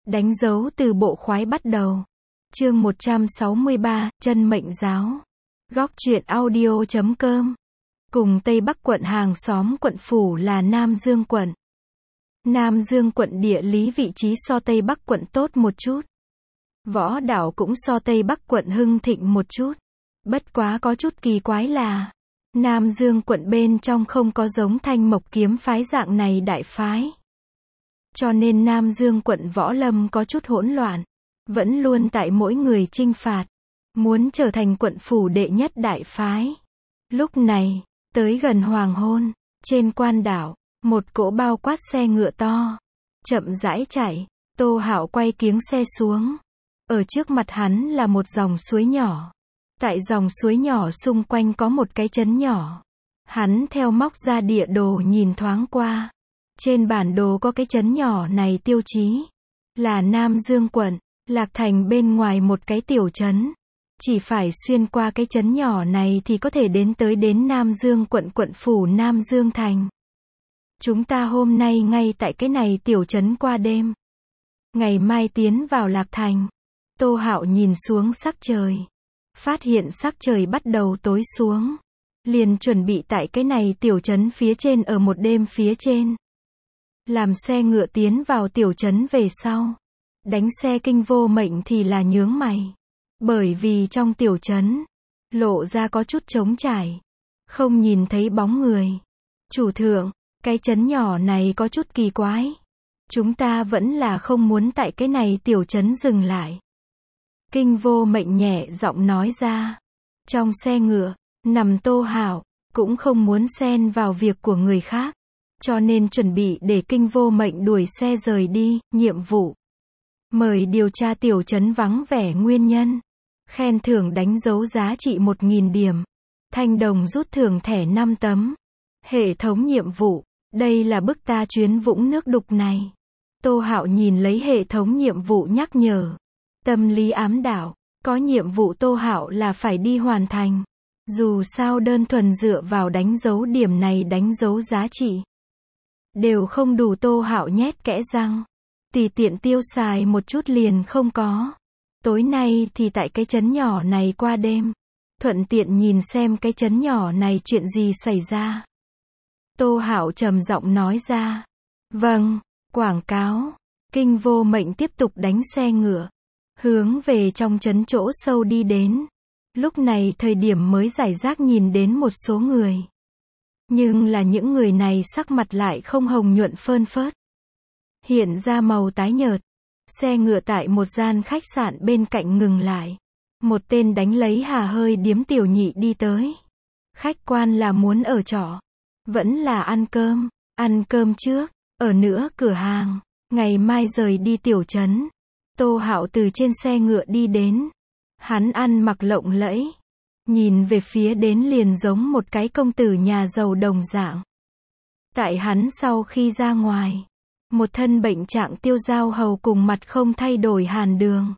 Đánh dấu từ bộ khoái bắt đầu. Chương 163, Chân mệnh giáo. Góc truyện audio.com. Cùng Tây Bắc quận hàng xóm quận phủ là Nam Dương quận. Nam Dương quận địa lý vị trí so Tây Bắc quận tốt một chút. Võ Đạo cũng so Tây Bắc quận hưng thịnh một chút. Bất quá có chút kỳ quái là Nam Dương quận bên trong không có giống Thanh Mộc kiếm phái dạng này đại phái. Cho nên Nam Dương quận võ lâm có chút hỗn loạn. Vẫn luôn tại mỗi người chinh phạt. Muốn trở thành quận phủ đệ nhất đại phái. Lúc này, tới gần hoàng hôn, trên quan đảo, một cỗ bao quát xe ngựa to. Chậm rãi chạy, Tô Hạo quay kiếng xe xuống. Ở trước mặt hắn là một dòng suối nhỏ. Tại dòng suối nhỏ xung quanh có một cái trấn nhỏ. Hắn theo móc ra địa đồ nhìn thoáng qua. Trên bản đồ có cái trấn nhỏ này tiêu chí. Là Nam Dương quận, Lạc Thành bên ngoài một cái tiểu trấn. Chỉ phải xuyên qua cái trấn nhỏ này thì có thể đến Nam Dương quận quận phủ Nam Dương thành. Chúng ta hôm nay ngay tại cái này tiểu trấn qua đêm. Ngày mai tiến vào Lạc Thành. Tô Hạo nhìn xuống sắc trời. Phát hiện sắc trời bắt đầu tối xuống. Liền chuẩn bị tại cái này tiểu trấn phía trên ở một đêm phía trên. Làm xe ngựa tiến vào tiểu trấn về sau. Đánh xe Kinh Vô Mệnh thì là nhướng mày. Bởi vì trong tiểu trấn, lộ ra có chút trống trải. Không nhìn thấy bóng người. Chủ thượng, cái trấn nhỏ này có chút kỳ quái. Chúng ta vẫn là không muốn tại cái này tiểu trấn dừng lại. Kinh Vô Mệnh nhẹ giọng nói ra. Trong xe ngựa, nằm Tô Hạo, cũng không muốn xen vào việc của người khác. Cho nên chuẩn bị để Kinh Vô Mệnh đuổi xe rời đi, nhiệm vụ. Mời điều tra tiểu trấn vắng vẻ nguyên nhân. Khen thưởng đánh dấu giá trị 1.000 điểm. Thanh đồng rút thưởng thẻ 5 tấm. Hệ thống nhiệm vụ. Đây là bức ta chuyến vũng nước đục này. Tô Hạo nhìn lấy hệ thống nhiệm vụ nhắc nhở. Tâm lý ám đạo. Có nhiệm vụ Tô Hạo là phải đi hoàn thành. Dù sao đơn thuần dựa vào đánh dấu điểm này đánh dấu giá trị. Đều không đủ Tô Hạo nhét kẽ răng. Tùy tiện tiêu xài một chút liền không có. Tối nay thì tại cái trấn nhỏ này qua đêm. Thuận tiện nhìn xem cái trấn nhỏ này chuyện gì xảy ra. Tô Hạo trầm giọng nói ra. Vâng, quảng cáo. Kinh Vô Mệnh tiếp tục đánh xe ngựa. Hướng về trong trấn chỗ sâu đi đến. Lúc này thời điểm mới giải rác nhìn đến một số người. Nhưng là những người này sắc mặt lại không hồng nhuận phơn phớt. Hiện ra màu tái nhợt. Xe ngựa tại một gian khách sạn bên cạnh ngừng lại. Một tên đánh lấy hà hơi điếm tiểu nhị đi tới. Khách quan là muốn ở trọ. Vẫn là ăn cơm. Ăn cơm trước. Ở nữa cửa hàng. Ngày mai rời đi tiểu trấn. Tô Hạo từ trên xe ngựa đi đến. Hắn ăn mặc lộng lẫy. Nhìn về phía đến liền giống một cái công tử nhà giàu đồng dạng. Tại hắn sau khi ra ngoài. Một thân bệnh trạng Tiêu Giao Hầu cùng mặt không thay đổi Hàn Đường.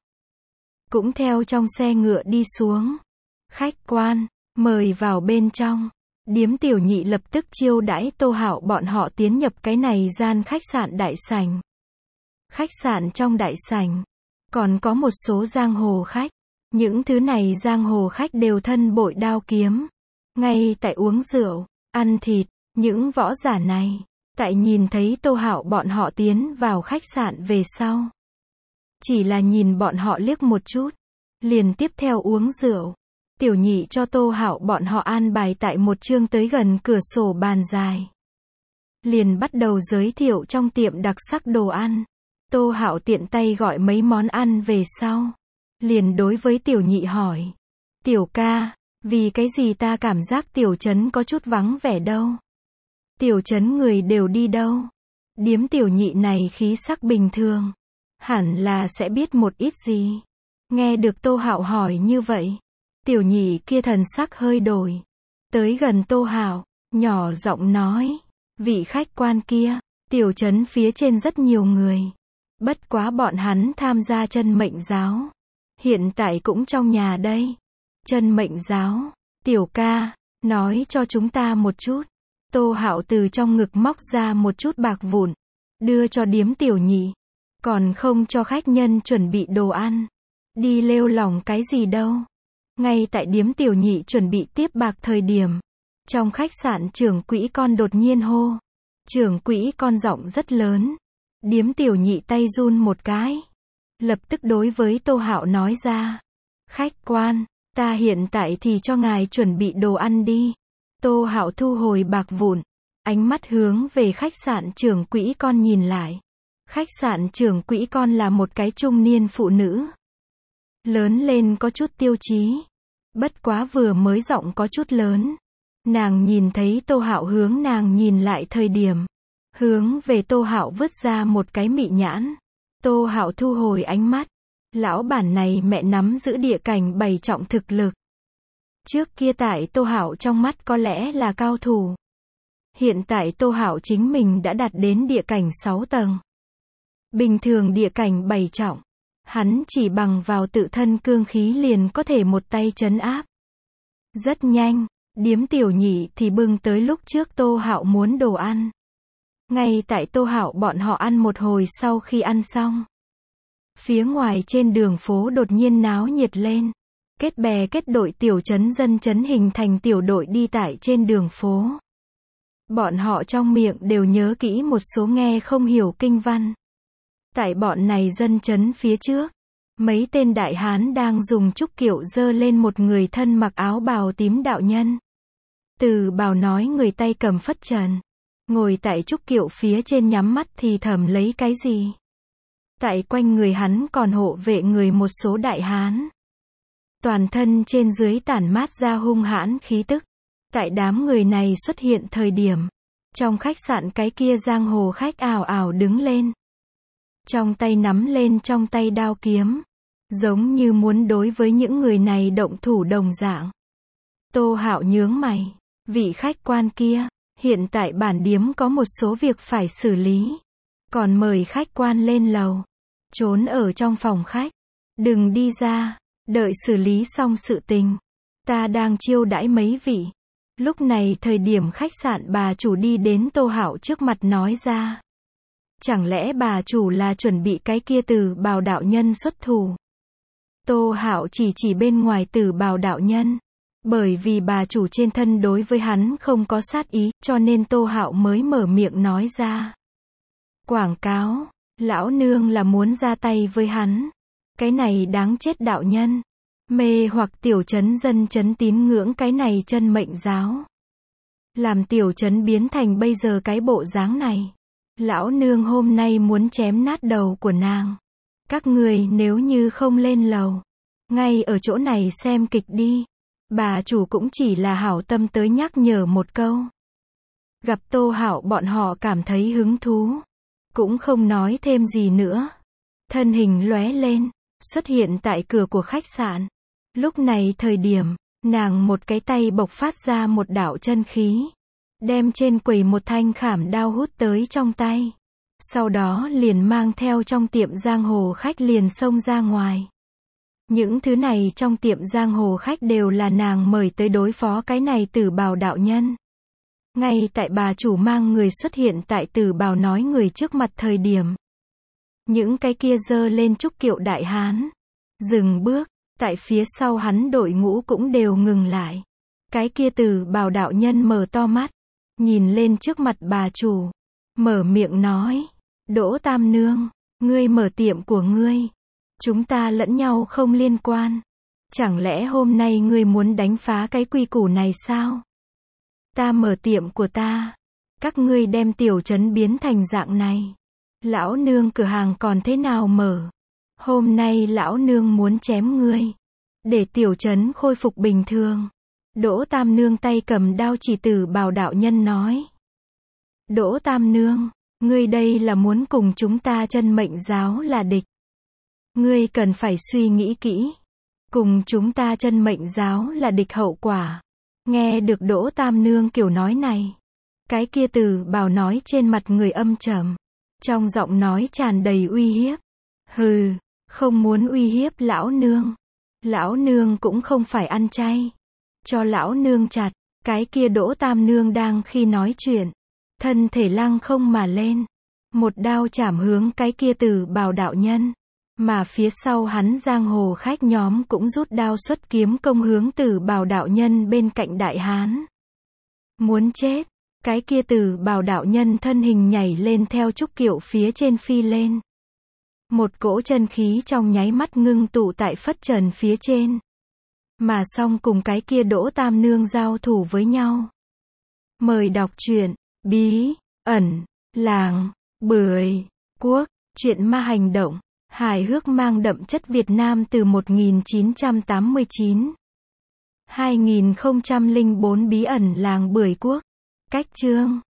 Cũng theo trong xe ngựa đi xuống. Khách quan, mời vào bên trong. Điếm tiểu nhị lập tức chiêu đãi Tô Hạo bọn họ tiến nhập cái này gian khách sạn đại sảnh. Khách sạn trong đại sảnh. Còn có một số giang hồ khách. Những thứ này giang hồ khách đều thân bội đao kiếm. Ngay tại uống rượu, ăn thịt, những võ giả này. Tại nhìn thấy Tô Hạo bọn họ tiến vào khách sạn về sau. Chỉ là nhìn bọn họ liếc một chút. Liền tiếp theo uống rượu. Tiểu nhị cho Tô Hạo bọn họ an bài tại một chương tới gần cửa sổ bàn dài. Liền bắt đầu giới thiệu trong tiệm đặc sắc đồ ăn. Tô Hạo tiện tay gọi mấy món ăn về sau. Liền đối với tiểu nhị hỏi. Tiểu ca, vì cái gì ta cảm giác tiểu trấn có chút vắng vẻ đâu? Tiểu trấn người đều đi đâu? Điếm tiểu nhị này khí sắc bình thường. Hẳn là sẽ biết một ít gì. Nghe được Tô Hạo hỏi như vậy. Tiểu nhị kia thần sắc hơi đổi. Tới gần Tô Hạo, nhỏ giọng nói. Vị khách quan kia, tiểu trấn phía trên rất nhiều người. Bất quá bọn hắn tham gia chân mệnh giáo. Hiện tại cũng trong nhà đây. Chân mệnh giáo. Tiểu ca, nói cho chúng ta một chút. Tô Hạo từ trong ngực móc ra một chút bạc vụn. Đưa cho điếm tiểu nhị. Còn không cho khách nhân chuẩn bị đồ ăn. Đi lêu lỏng cái gì đâu. Ngay tại điếm tiểu nhị chuẩn bị tiếp bạc thời điểm. Trong khách sạn trưởng quỹ con đột nhiên hô. Trưởng quỹ con giọng rất lớn. Điếm tiểu nhị tay run một cái. Lập tức đối với Tô Hạo nói ra. Khách quan, ta hiện tại thì cho ngài chuẩn bị đồ ăn đi. Tô Hạo thu hồi bạc vụn. Ánh mắt hướng về khách sạn trưởng quỹ con nhìn lại. Khách sạn trưởng quỹ con là một cái trung niên phụ nữ. Lớn lên có chút tiêu chí. Bất quá vừa mới giọng có chút lớn. Nàng nhìn thấy Tô Hạo hướng nàng nhìn lại thời điểm. Hướng về Tô Hạo vứt ra một cái mị nhãn. Tô Hạo thu hồi ánh mắt. Lão bản này mẹ nắm giữ địa cảnh 7 trọng thực lực. Trước kia tại Tô Hạo trong mắt có lẽ là cao thủ. Hiện tại Tô Hạo chính mình đã đạt đến địa cảnh 6 tầng. Bình thường địa cảnh 7 trọng. Hắn chỉ bằng vào tự thân cương khí liền có thể một tay trấn áp. Rất nhanh, điếm tiểu nhị thì bưng tới lúc trước Tô Hạo muốn đồ ăn. Ngay tại Tô Hạo bọn họ ăn một hồi sau khi ăn xong. Phía ngoài trên đường phố đột nhiên náo nhiệt lên. Kết bè kết đội tiểu trấn dân trấn hình thành tiểu đội đi tại trên đường phố. Bọn họ trong miệng đều nhớ kỹ một số nghe không hiểu kinh văn. Tại bọn này dân trấn phía trước, mấy tên đại hán đang dùng trúc kiệu dơ lên một người thân mặc áo bào tím đạo nhân. Từ bào nói người tay cầm phất trần, ngồi tại trúc kiệu phía trên nhắm mắt thì thầm lấy cái gì. Tại quanh người hắn còn hộ vệ người một số đại hán. Toàn thân trên dưới tản mát ra hung hãn khí tức. Tại đám người này xuất hiện thời điểm, trong khách sạn cái kia giang hồ khách ào ào đứng lên. Trong tay nắm lên trong tay đao kiếm. Giống như muốn đối với những người này động thủ đồng dạng. Tô Hạo nhướng mày. Vị khách quan kia, hiện tại bản điếm có một số việc phải xử lý. Còn mời khách quan lên lầu. Trốn ở trong phòng khách. Đừng đi ra. Đợi xử lý xong sự tình. Ta đang chiêu đãi mấy vị. Lúc này thời điểm khách sạn bà chủ đi đến Tô Hạo trước mặt nói ra. Chẳng lẽ bà chủ là chuẩn bị cái kia Tử Bào đạo nhân xuất thủ? Tô Hạo chỉ bên ngoài Tử Bào đạo nhân. Bởi vì bà chủ trên thân đối với hắn không có sát ý, cho nên Tô Hạo mới mở miệng nói ra. Quảng cáo, lão nương là muốn ra tay với hắn. Cái này đáng chết đạo nhân. Mê hoặc tiểu trấn dân trấn tín ngưỡng cái này chân mệnh giáo. Làm tiểu trấn biến thành bây giờ cái bộ dáng này. Lão nương hôm nay muốn chém nát đầu của nàng. Các người nếu như không lên lầu, ngay ở chỗ này xem kịch đi. Bà chủ cũng chỉ là hảo tâm tới nhắc nhở một câu. Gặp Tô Hạo bọn họ cảm thấy hứng thú. Cũng không nói thêm gì nữa. Thân hình lóe lên, xuất hiện tại cửa của khách sạn. Lúc này thời điểm, nàng một cái tay bộc phát ra một đạo chân khí. Đem trên quầy một thanh khảm đao hút tới trong tay. Sau đó liền mang theo trong tiệm giang hồ khách liền xông ra ngoài. Những thứ này trong tiệm giang hồ khách đều là nàng mời tới đối phó cái này Tử Bào đạo nhân. Ngay tại bà chủ mang người xuất hiện tại Tử Bào nói người trước mặt thời điểm. Những cái kia dơ lên trúc kiệu đại hán. Dừng bước, tại phía sau hắn đội ngũ cũng đều ngừng lại. Cái kia Tử Bào đạo nhân mở to mắt. Nhìn lên trước mặt bà chủ. Mở miệng nói. Đỗ Tam Nương, ngươi mở tiệm của ngươi. Chúng ta lẫn nhau không liên quan. Chẳng lẽ hôm nay ngươi muốn đánh phá cái quy củ này sao? Ta mở tiệm của ta. Các ngươi đem tiểu trấn biến thành dạng này. Lão nương cửa hàng còn thế nào mở? Hôm nay lão nương muốn chém ngươi. Để tiểu trấn khôi phục bình thường. Đỗ Tam Nương tay cầm đao chỉ Tử Bào đạo nhân nói. Đỗ Tam Nương, ngươi đây là muốn cùng chúng ta chân mệnh giáo là địch. Ngươi cần phải suy nghĩ kỹ. Cùng chúng ta chân mệnh giáo là địch hậu quả. Nghe được Đỗ Tam Nương kiểu nói này. Cái kia Tử Bào nói trên mặt người âm trầm. Trong giọng nói tràn đầy uy hiếp. Hừ, không muốn uy hiếp lão nương. Lão nương cũng không phải ăn chay. Cho lão nương chặt. Cái kia Đỗ Tam Nương đang khi nói chuyện. Thân thể lăng không mà lên. Một đao chảm hướng cái kia Tử Bảo đạo nhân. Mà phía sau hắn giang hồ khách nhóm cũng rút đao xuất kiếm công hướng Tử Bảo đạo nhân bên cạnh đại hán. Muốn chết. Cái kia Tử Bảo đạo nhân thân hình nhảy lên theo trúc kiệu phía trên phi lên. Một cỗ chân khí trong nháy mắt ngưng tụ tại phất trần phía trên. Mà xong cùng cái kia Đỗ Tam Nương giao thủ với nhau. Mời đọc truyện Bí ẩn làng Bưởi Quốc, truyện ma hành động, hài hước mang đậm chất Việt Nam từ 1989. 2004 Bí ẩn làng Bưởi Quốc. Cách chương